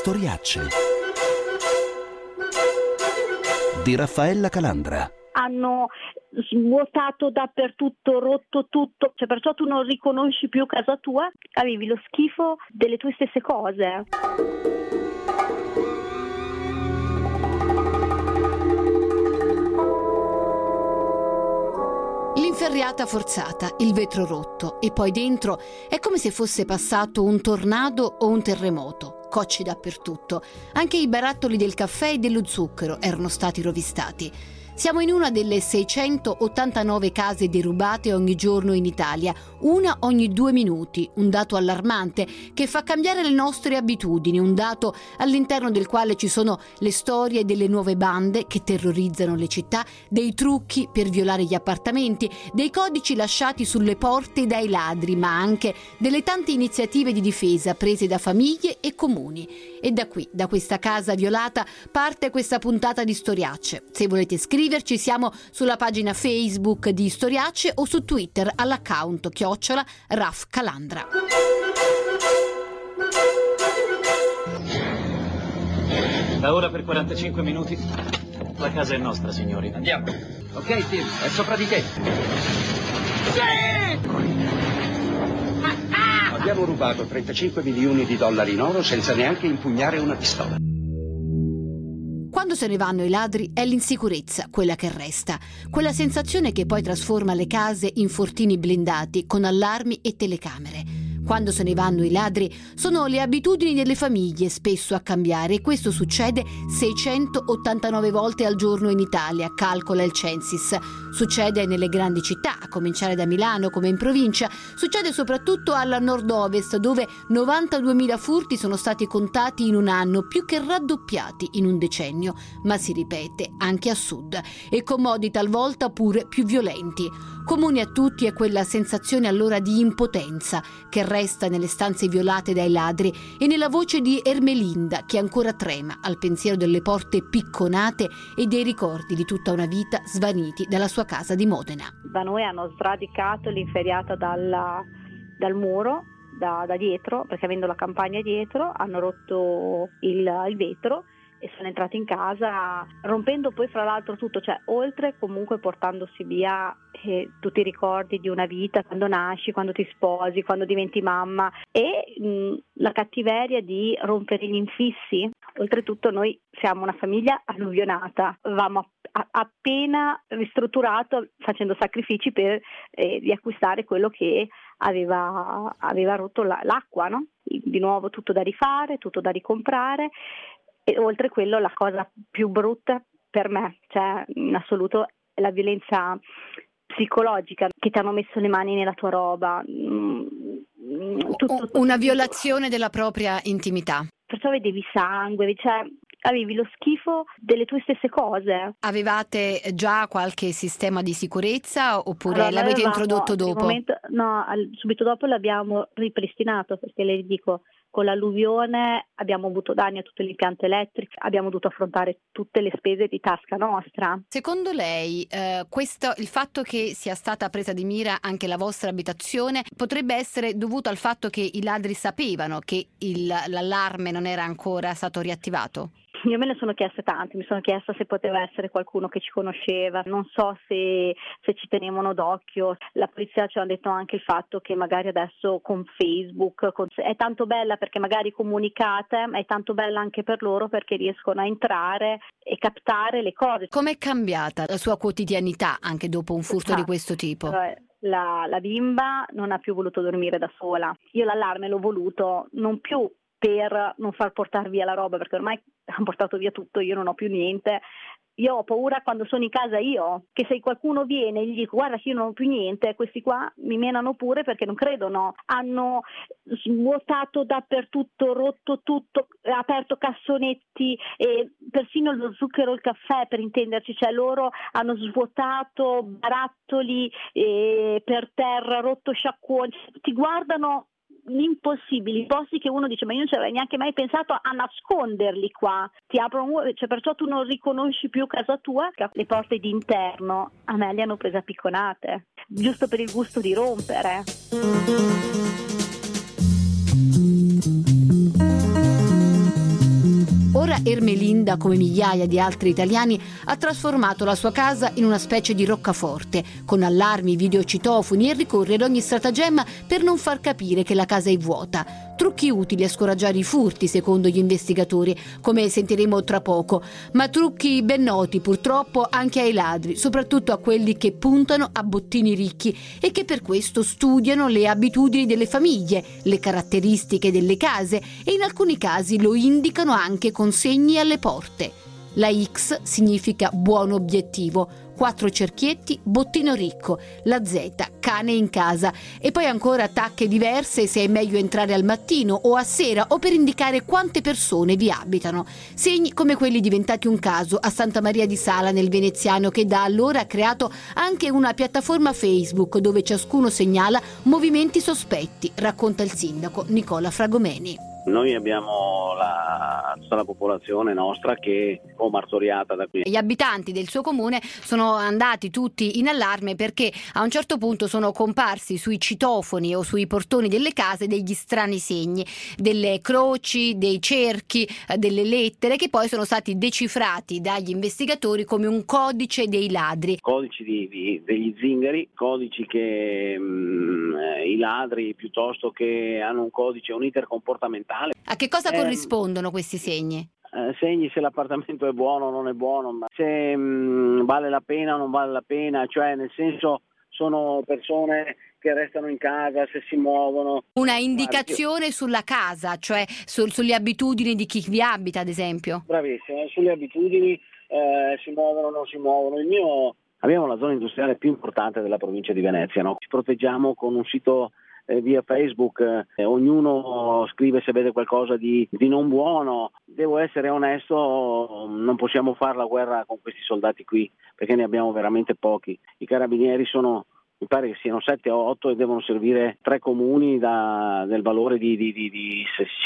Storiacce di Raffaella Calandra. Hanno svuotato dappertutto, rotto tutto, cioè perciò tu non riconosci più casa tua, avevi lo schifo delle tue stesse cose. L'inferriata forzata, il vetro rotto e poi dentro è come se fosse passato un tornado o un terremoto, cocci dappertutto. Anche i barattoli del caffè e dello zucchero erano stati rovistati. Siamo in una delle 689 case derubate ogni giorno in Italia, una ogni 2 minuti, un dato allarmante che fa cambiare le nostre abitudini, un dato all'interno del quale ci sono le storie delle nuove bande che terrorizzano le città, dei trucchi per violare gli appartamenti, dei codici lasciati sulle porte dai ladri, ma anche delle tante iniziative di difesa prese da famiglie e comuni. E da qui, da questa casa violata, parte questa puntata di Storiacce. Se volete scriverci, siamo sulla pagina Facebook di Storiacce o su Twitter all'account @Raf Calandra. Da ora per 45 minuti la casa è nostra, signori. Andiamo. Ok, Tim, è sopra di te. Sì! Abbiamo rubato 35 milioni di dollari in oro senza neanche impugnare una pistola. Quando se ne vanno i ladri è l'insicurezza quella che resta, quella sensazione che poi trasforma le case in fortini blindati con allarmi e telecamere. Quando se ne vanno i ladri sono le abitudini delle famiglie spesso a cambiare e questo succede 689 volte al giorno in Italia, calcola il Censis. Succede nelle grandi città, a cominciare da Milano come in provincia, succede soprattutto al nord-ovest dove 92.000 furti sono stati contati in un anno, più che raddoppiati in un decennio, ma si ripete anche a sud e con modi talvolta pure più violenti. Comune a tutti è quella sensazione allora di impotenza che resta nelle stanze violate dai ladri e nella voce di Ermelinda che ancora trema al pensiero delle porte picconate e dei ricordi di tutta una vita svaniti dalla sua casa di Modena. Da noi hanno sradicato l'inferriata dal muro, da dietro, perché avendo la campagna dietro hanno rotto il vetro e sono entrati in casa rompendo poi fra l'altro tutto, cioè oltre comunque portandosi via tutti i ricordi di una vita, quando nasci, quando ti sposi, quando diventi mamma e la cattiveria di rompere gli infissi. Oltretutto noi siamo una famiglia alluvionata, avevamo appena ristrutturato facendo sacrifici per riacquistare quello che aveva rotto l'acqua, no? Di nuovo tutto da rifare, tutto da ricomprare. E oltre quello la cosa più brutta per me, cioè in assoluto, è la violenza psicologica, che ti hanno messo le mani nella tua roba. Tutto. Una violazione della propria intimità. Perciò vedevi sangue, cioè avevi lo schifo delle tue stesse cose. Avevate già qualche sistema di sicurezza oppure l'avete introdotto dopo? Subito dopo l'abbiamo ripristinato, perché le dico, con l'alluvione abbiamo avuto danni a tutto l'impianto elettrico, abbiamo dovuto affrontare tutte le spese di tasca nostra. Secondo lei il fatto che sia stata presa di mira anche la vostra abitazione potrebbe essere dovuto al fatto che i ladri sapevano che l'allarme non era ancora stato riattivato? Io me ne sono chieste tante, mi sono chiesta se poteva essere qualcuno che ci conosceva, non so se ci tenevano d'occhio. La polizia ci ha detto anche il fatto che magari adesso con Facebook è tanto bella perché magari comunicate, è tanto bella anche per loro perché riescono a entrare e captare le cose. Com'è cambiata la sua quotidianità anche dopo un furto di questo tipo? La bimba non ha più voluto dormire da sola. Io l'allarme l'ho voluto non più per non far portare via la roba, perché ormai hanno portato via tutto, io non ho più niente. Io ho paura quando sono in casa io, che se qualcuno viene e gli dico guarda che io non ho più niente, questi qua mi menano pure perché non credono. Hanno svuotato dappertutto, rotto tutto, aperto cassonetti, e persino lo zucchero e il caffè, per intenderci, cioè loro hanno svuotato barattoli per terra, rotto sciacquoni, ti guardano impossibili, posti che uno dice ma io non ci avrei neanche mai pensato a nasconderli qua, ti aprono, cioè perciò tu non riconosci più casa tua. Le porte d'interno a me le hanno prese a picconate, giusto per il gusto di rompere. Ermelinda, come migliaia di altri italiani, ha trasformato la sua casa in una specie di roccaforte, con allarmi, videocitofoni e ricorre ad ogni stratagemma per non far capire che la casa è vuota. Trucchi utili a scoraggiare i furti, secondo gli investigatori, come sentiremo tra poco, ma trucchi ben noti purtroppo anche ai ladri, soprattutto a quelli che puntano a bottini ricchi e che per questo studiano le abitudini delle famiglie, le caratteristiche delle case e in alcuni casi lo indicano anche con segni alle porte. La X significa buon obiettivo, 4 cerchietti, bottino ricco, la Z, cane in casa, e poi ancora tacche diverse se è meglio entrare al mattino o a sera o per indicare quante persone vi abitano. Segni come quelli diventati un caso a Santa Maria di Sala nel Veneziano, che da allora ha creato anche una piattaforma Facebook dove ciascuno segnala movimenti sospetti, racconta il sindaco Nicola Fragomeni. Noi abbiamo tutta la popolazione nostra che è martoriata da qui. Gli abitanti del suo comune sono andati tutti in allarme perché a un certo punto sono comparsi sui citofoni o sui portoni delle case degli strani segni, delle croci, dei cerchi, delle lettere che poi sono stati decifrati dagli investigatori come un codice dei ladri. Codici degli zingari, codici che i ladri piuttosto che hanno un codice, un iter comportamentale. A che cosa corrispondono questi segni? Segni se l'appartamento è buono o non è buono, ma se vale la pena o non vale la pena, cioè nel senso sono persone che restano in casa, se si muovono. Una indicazione sulla casa, cioè sulle abitudini di chi vi abita, ad esempio? Bravissimo, sulle abitudini, si muovono o non si muovono. Abbiamo la zona industriale più importante della provincia di Venezia, no? Ci proteggiamo con un sito via Facebook, ognuno scrive se vede qualcosa di non buono. Devo essere onesto, non possiamo fare la guerra con questi soldati qui perché ne abbiamo veramente pochi. I carabinieri mi pare che siano 7 o 8 e devono servire 3 comuni del valore di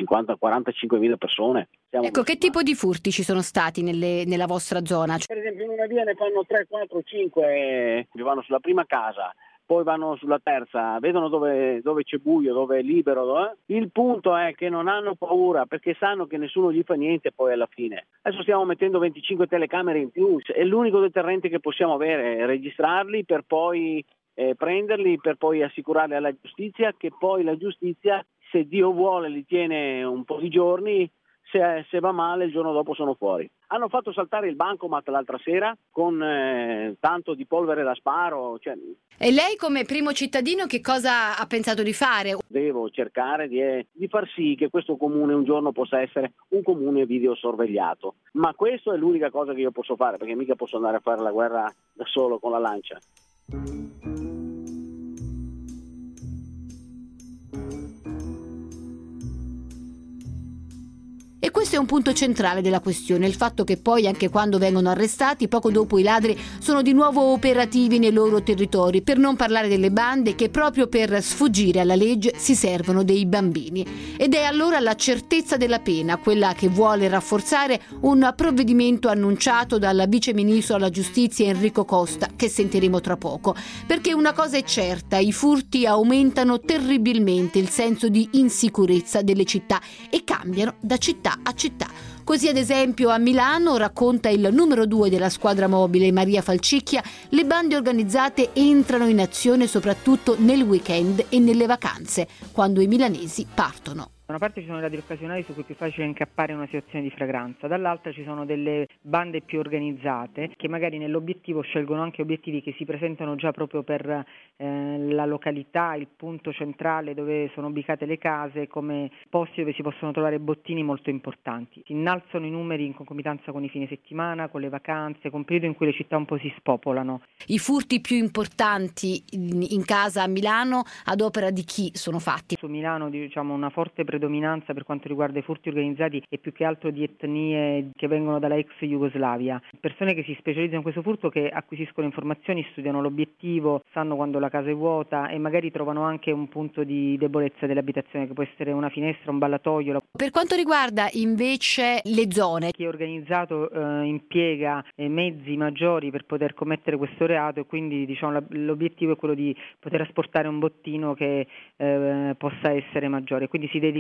50-45 mila persone. Ecco, che tipo di furti ci sono stati nella vostra zona? Per esempio in una via ne fanno 3, 4, 5, vanno sulla prima casa, poi vanno sulla terza, vedono dove c'è buio, dove è libero. Il punto è che non hanno paura perché sanno che nessuno gli fa niente poi alla fine. Adesso stiamo mettendo 25 telecamere in più, è l'unico deterrente che possiamo avere, registrarli per poi prenderli, per poi assicurarli alla giustizia, che poi la giustizia, se Dio vuole, li tiene un po' di giorni. Se va male il giorno dopo sono fuori. Hanno fatto saltare il bancomat l'altra sera con tanto di polvere da sparo. E lei come primo cittadino che cosa ha pensato di fare? Devo cercare di far sì che questo comune un giorno possa essere un comune videosorvegliato. Ma questo è l'unica cosa che io posso fare, perché mica posso andare a fare la guerra da solo con la lancia. E questo è un punto centrale della questione, il fatto che poi anche quando vengono arrestati, poco dopo i ladri sono di nuovo operativi nei loro territori, per non parlare delle bande che proprio per sfuggire alla legge si servono dei bambini. Ed è allora la certezza della pena quella che vuole rafforzare un provvedimento annunciato dal viceministro alla giustizia Enrico Costa, che sentiremo tra poco, perché una cosa è certa, i furti aumentano terribilmente il senso di insicurezza delle città e cambiano da città a città. Così ad esempio a Milano, racconta il numero 2 della squadra mobile Maria Falcicchia, le bande organizzate entrano in azione soprattutto nel weekend e nelle vacanze, quando i milanesi partono. Da una parte ci sono i ladri occasionali su cui è più facile incappare in una situazione di fragranza, dall'altra ci sono delle bande più organizzate che magari nell'obiettivo scelgono anche obiettivi che si presentano già proprio per la località, il punto centrale dove sono ubicate le case, come posti dove si possono trovare bottini molto importanti. Si innalzano i numeri in concomitanza con i fine settimana, con le vacanze, con periodi in cui le città un po' si spopolano. I furti più importanti in casa a Milano ad opera di chi sono fatti? Su Milano una forte predominanza per quanto riguarda i furti organizzati e più che altro di etnie che vengono dalla ex Jugoslavia. Persone che si specializzano in questo furto, che acquisiscono informazioni, studiano l'obiettivo, sanno quando la casa è vuota e magari trovano anche un punto di debolezza dell'abitazione, che può essere una finestra, un ballatoio. Per quanto riguarda invece le zone, chi è organizzato impiega mezzi maggiori per poter commettere questo reato e quindi l'obiettivo è quello di poter asportare un bottino che possa essere maggiore, quindi si dedica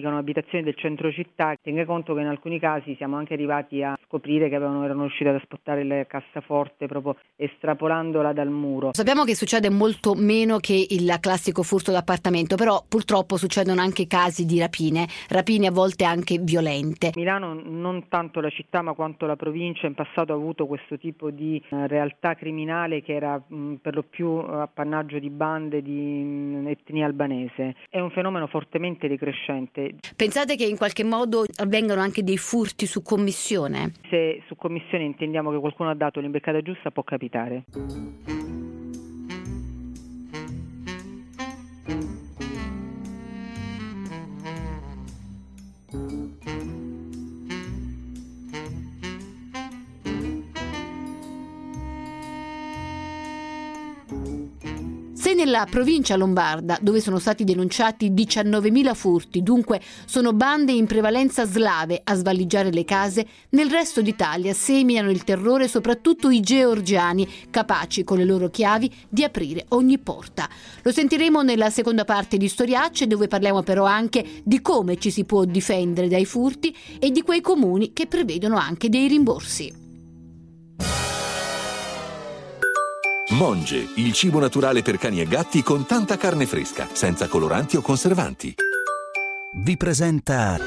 indicano abitazioni del centro città. Tenga conto che in alcuni casi siamo anche arrivati a scoprire che erano riusciti ad aspettare la cassaforte proprio estrapolandola dal muro. Sappiamo che succede molto meno che il classico furto d'appartamento, però purtroppo succedono anche casi di rapine a volte anche violente. Milano, non tanto la città ma quanto la provincia, in passato ha avuto questo tipo di realtà criminale che era per lo più appannaggio di bande di etnia albanese. È un fenomeno fortemente decrescente. Pensate che in qualche modo avvengano anche dei furti su commissione? Se su commissione intendiamo che qualcuno ha dato l'imbeccata giusta, può capitare. Se nella provincia lombarda, dove sono stati denunciati 19.000 furti, dunque sono bande in prevalenza slave a svaligiare le case, nel resto d'Italia seminano il terrore soprattutto i georgiani, capaci con le loro chiavi di aprire ogni porta. Lo sentiremo nella seconda parte di Storiacce, dove parliamo però anche di come ci si può difendere dai furti e di quei comuni che prevedono anche dei rimborsi. Monge, il cibo naturale per cani e gatti con tanta carne fresca, senza coloranti o conservanti. Vi presenta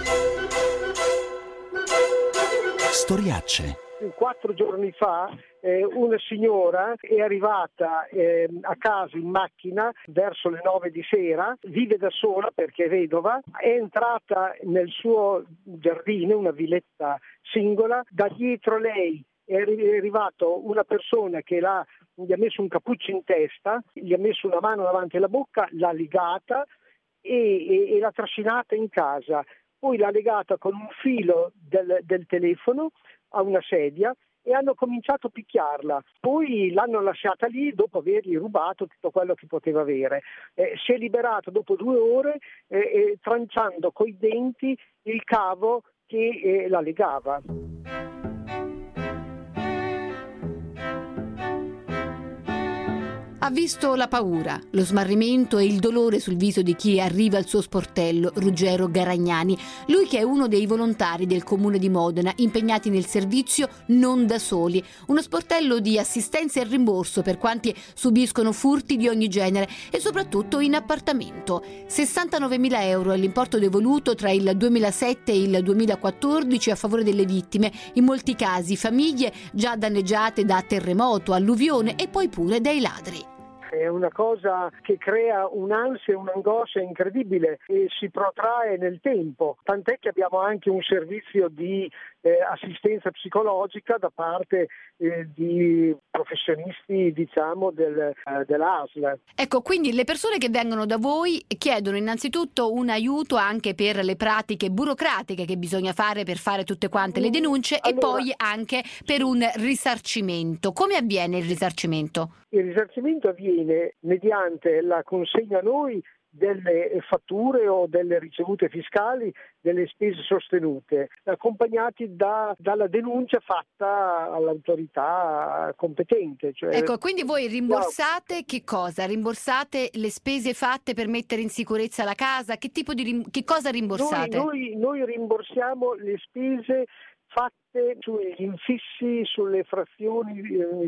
Storiacce. 4 giorni fa una signora è arrivata a casa in macchina verso le 9 di sera, vive da sola perché è vedova, è entrata nel suo giardino, una villetta singola, da dietro lei è arrivato una persona che gli ha messo un cappuccio in testa, gli ha messo una mano davanti alla bocca, l'ha legata e l'ha trascinata in casa. Poi l'ha legata con un filo del telefono a una sedia e hanno cominciato a picchiarla. Poi l'hanno lasciata lì dopo avergli rubato tutto quello che poteva avere. Si è liberato dopo 2 ore tranciando coi denti il cavo che la legava. Ha visto la paura, lo smarrimento e il dolore sul viso di chi arriva al suo sportello, Ruggero Garagnani, lui che è uno dei volontari del Comune di Modena impegnati nel servizio Non da Soli, uno sportello di assistenza e rimborso per quanti subiscono furti di ogni genere e soprattutto in appartamento. 69.000 euro è l'importo devoluto tra il 2007 e il 2014 a favore delle vittime, in molti casi famiglie già danneggiate da terremoto, alluvione e poi pure dai ladri. È una cosa che crea un'ansia e un'angoscia incredibile e si protrae nel tempo, tant'è che abbiamo anche un servizio di assistenza psicologica da parte di professionisti, diciamo, dell'ASL. Ecco, quindi le persone che vengono da voi chiedono innanzitutto un aiuto anche per le pratiche burocratiche che bisogna fare per fare tutte quante le denunce e poi anche per un risarcimento. Come avviene il risarcimento? Il risarcimento avviene mediante la consegna a noi delle fatture o delle ricevute fiscali delle spese sostenute, accompagnati dalla denuncia fatta all'autorità competente. Cioè, ecco, quindi voi rimborsate che cosa? Rimborsate le spese fatte per mettere in sicurezza la casa? Che tipo di che cosa rimborsate? Noi rimborsiamo le spese fatte sugli infissi, sulle frazioni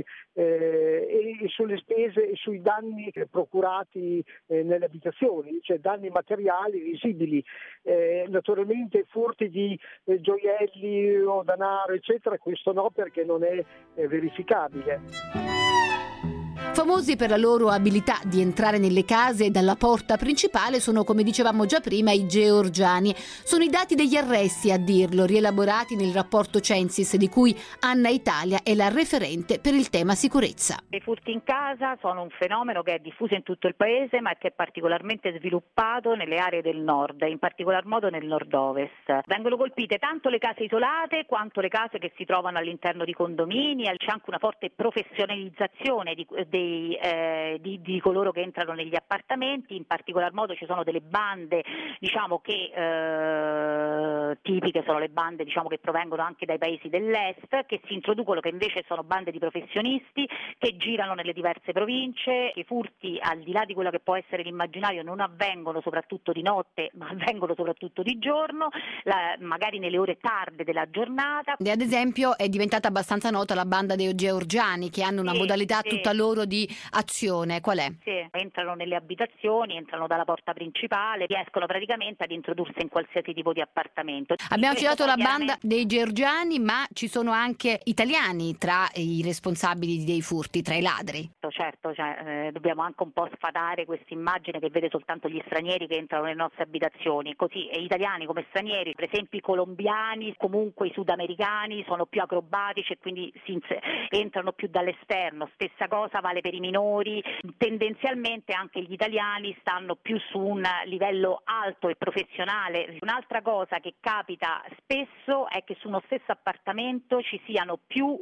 e sulle spese e sui danni procurati nelle abitazioni, cioè danni materiali visibili. Naturalmente furti di gioielli o denaro eccetera, questo no, perché non è verificabile. Famosi per la loro abilità di entrare nelle case dalla porta principale sono, come dicevamo già prima, i georgiani. Sono i dati degli arresti a dirlo, rielaborati nel rapporto Censis di cui Anna Italia è la referente per il tema sicurezza. I furti in casa sono un fenomeno che è diffuso in tutto il paese ma che è particolarmente sviluppato nelle aree del nord, in particolar modo nel nord-ovest. Vengono colpite tanto le case isolate quanto le case che si trovano all'interno di condomini, c'è anche una forte professionalizzazione dei di coloro che entrano negli appartamenti. In particolar modo ci sono delle bande, diciamo, che tipiche sono le bande, diciamo, che provengono anche dai paesi dell'est, che si introducono, che invece sono bande di professionisti che girano nelle diverse province. I furti, al di là di quello che può essere l'immaginario, non avvengono soprattutto di notte, ma avvengono soprattutto di giorno, magari nelle ore tarde della giornata. E ad esempio è diventata abbastanza nota la banda dei georgiani, che hanno una modalità tutta loro di azione. Qual è? Sì, entrano nelle abitazioni, entrano dalla porta principale, riescono praticamente ad introdursi in qualsiasi tipo di appartamento. Abbiamo citato la banda dei georgiani, ma ci sono anche italiani tra i responsabili dei furti, tra i ladri. Certo, dobbiamo anche un po' sfatare questa immagine che vede soltanto gli stranieri che entrano nelle nostre abitazioni. Così, italiani come stranieri, per esempio i colombiani, comunque i sudamericani, sono più acrobatici e quindi entrano più dall'esterno. Stessa cosa vale per i minori. Tendenzialmente anche gli italiani stanno più su un livello alto e professionale. Un'altra cosa che capita spesso è che su uno stesso appartamento ci siano più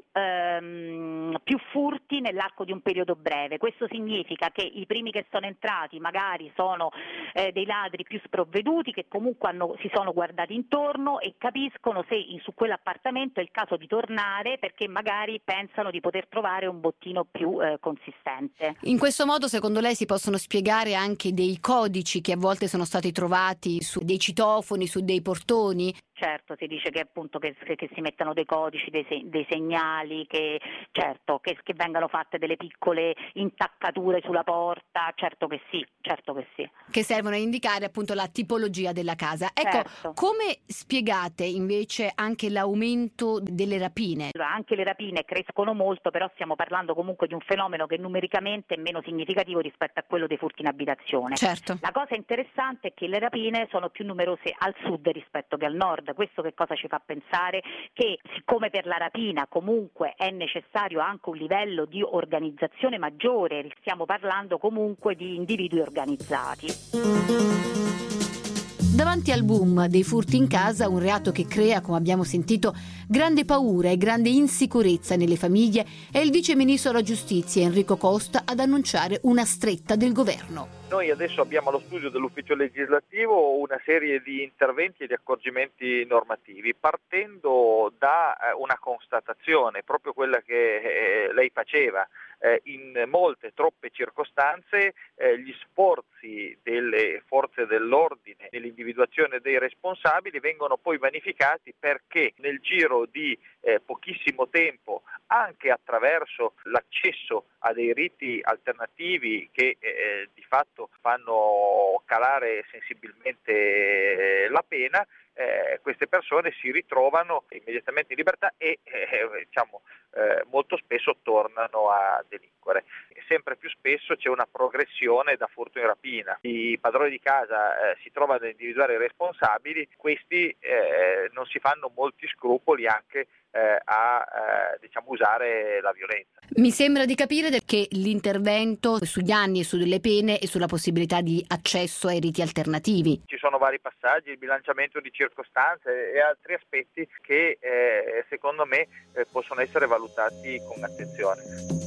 furti nell'arco di un periodo breve. Questo significa che i primi che sono entrati magari sono dei ladri più sprovveduti, che comunque si sono guardati intorno e capiscono se su quell'appartamento è il caso di tornare, perché magari pensano di poter trovare un bottino più consistente. In questo modo, secondo lei, si possono spiegare anche dei codici che a volte sono stati trovati su dei citofoni, su dei portoni? Certo, si dice che appunto che si mettano dei codici, dei segnali, che vengano fatte delle piccole intaccature sulla porta, certo che sì. Che servono a indicare appunto la tipologia della casa. Ecco, certo. Come spiegate invece anche l'aumento delle rapine? Anche le rapine crescono molto, però stiamo parlando comunque di un fenomeno che numericamente è meno significativo rispetto a quello dei furti in abitazione. Certo. La cosa interessante è che le rapine sono più numerose al sud rispetto che al nord. Questo che cosa ci fa pensare? Che siccome per la rapina comunque è necessario anche un livello di organizzazione maggiore, stiamo parlando comunque di individui organizzati. Davanti al boom dei furti in casa, un reato che crea, come abbiamo sentito, grande paura e grande insicurezza nelle famiglie, è il vice ministro della giustizia Enrico Costa ad annunciare una stretta del governo. Noi adesso abbiamo allo studio dell'ufficio legislativo una serie di interventi e di accorgimenti normativi, partendo da una constatazione, proprio quella che lei faceva. In molte, troppe circostanze gli sforzi delle forze dell'ordine nell'individuazione dei responsabili vengono poi vanificati, perché nel giro di pochissimo tempo, anche attraverso l'accesso a dei riti alternativi che di fatto fanno calare sensibilmente la pena, queste persone si ritrovano immediatamente in libertà e molto spesso tornano a delinquere. Sempre più spesso c'è una progressione da furto in rapina. I padroni di casa si trovano ad individuare i responsabili, questi non si fanno molti scrupoli anche a usare la violenza. Mi sembra di capire che l'intervento sugli anni e sulle pene e sulla possibilità di accesso ai riti alternativi. Ci sono vari passaggi, il bilanciamento di circostanze e altri aspetti che secondo me possono essere valutati con attenzione.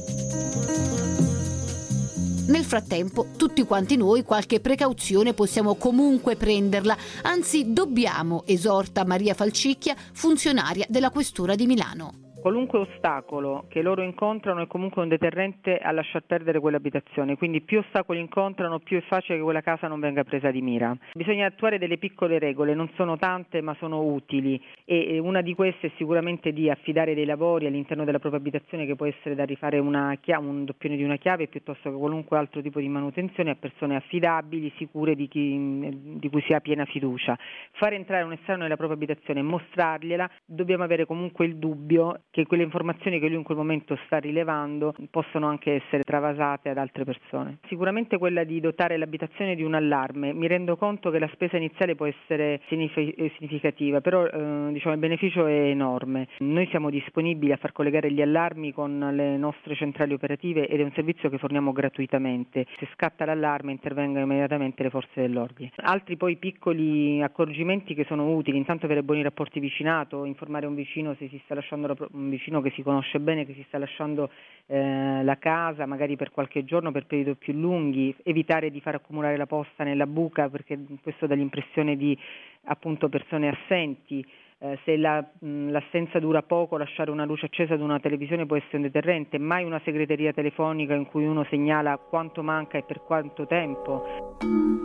Nel frattempo, tutti quanti noi qualche precauzione possiamo comunque prenderla, anzi dobbiamo, esorta Maria Falcicchia, funzionaria della Questura di Milano. Qualunque ostacolo che loro incontrano è comunque un deterrente a lasciar perdere quell'abitazione, quindi più ostacoli incontrano, più è facile che quella casa non venga presa di mira. Bisogna attuare delle piccole regole, non sono tante ma sono utili, e una di queste è sicuramente di affidare dei lavori all'interno della propria abitazione, che può essere da rifare un doppione di una chiave piuttosto che qualunque altro tipo di manutenzione, a persone affidabili, sicure di cui si ha piena fiducia. Fare entrare un estraneo nella propria abitazione e mostrargliela, dobbiamo avere comunque il dubbio che quelle informazioni che lui in quel momento sta rilevando possono anche essere travasate ad altre persone. Sicuramente quella di dotare l'abitazione di un allarme. Mi rendo conto che la spesa iniziale può essere significativa, però il beneficio è enorme. Noi siamo disponibili a far collegare gli allarmi con le nostre centrali operative ed è un servizio che forniamo gratuitamente. Se scatta l'allarme intervengono immediatamente le forze dell'ordine. Altri poi piccoli accorgimenti che sono utili: intanto avere buoni rapporti vicinato, informare un vicino se si sta lasciando un vicino che si conosce bene, che si sta lasciando la casa magari per qualche giorno, per periodi più lunghi, evitare di far accumulare la posta nella buca, perché questo dà l'impressione di appunto persone assenti. Se l'assenza dura poco, lasciare una luce accesa ad una televisione può essere un deterrente, mai una segreteria telefonica in cui uno segnala quanto manca e per quanto tempo.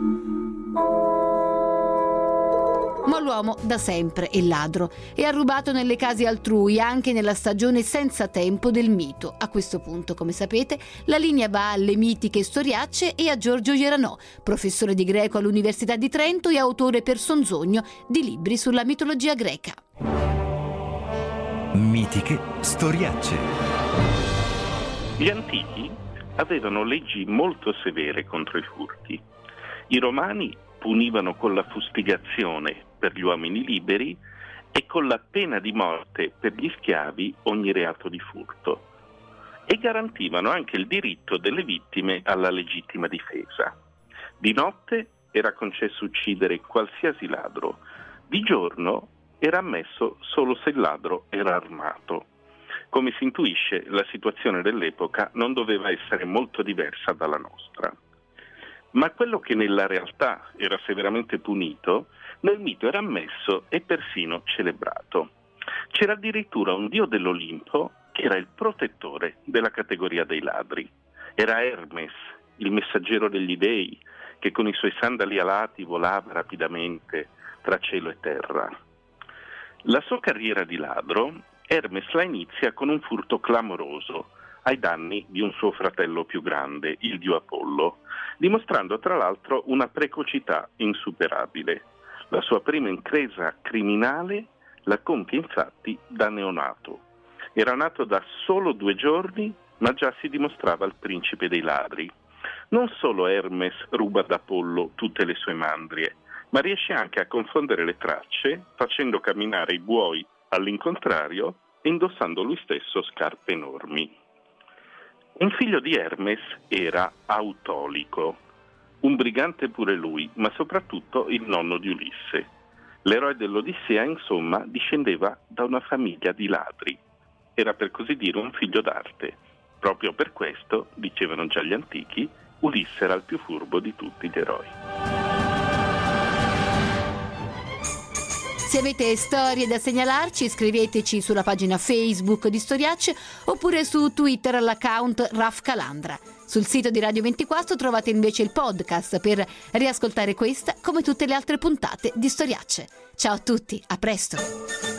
Ma l'uomo da sempre è ladro e ha rubato nelle case altrui, anche nella stagione senza tempo del mito. A questo punto, come sapete, la linea va alle mitiche storiacce e a Giorgio Geranò, professore di greco all'Università di Trento e autore per Sonzogno di libri sulla mitologia greca. Mitiche storiacce. Gli antichi avevano leggi molto severe contro i furti. I romani punivano con la fustigazione per gli uomini liberi e con la pena di morte per gli schiavi ogni reato di furto, e garantivano anche il diritto delle vittime alla legittima difesa. Di notte era concesso uccidere qualsiasi ladro, di giorno era ammesso solo se il ladro era armato. Come si intuisce, la situazione dell'epoca non doveva essere molto diversa dalla nostra. Ma quello che nella realtà era severamente punito, nel mito era ammesso e persino celebrato. C'era addirittura un dio dell'Olimpo che era il protettore della categoria dei ladri. Era Hermes, il messaggero degli dei, che con i suoi sandali alati volava rapidamente tra cielo e terra. La sua carriera di ladro, Hermes la inizia con un furto clamoroso ai danni di un suo fratello più grande, il dio Apollo, dimostrando tra l'altro una precocità insuperabile. La sua prima impresa criminale la compie infatti da neonato. Era nato da solo 2 giorni, ma già si dimostrava il principe dei ladri. Non solo Hermes ruba da Apollo tutte le sue mandrie, ma riesce anche a confondere le tracce, facendo camminare i buoi all'incontrario e indossando lui stesso scarpe enormi. Un figlio di Hermes era Autolico, un brigante pure lui, ma soprattutto il nonno di Ulisse. L'eroe dell'Odissea, insomma, discendeva da una famiglia di ladri. Era per così dire un figlio d'arte. Proprio per questo, dicevano già gli antichi, Ulisse era il più furbo di tutti gli eroi. Se avete storie da segnalarci, scriveteci sulla pagina Facebook di Storiacce oppure su Twitter all'account Raf Calandra. Sul sito di Radio 24 trovate invece il podcast per riascoltare questa come tutte le altre puntate di Storiacce. Ciao a tutti, a presto!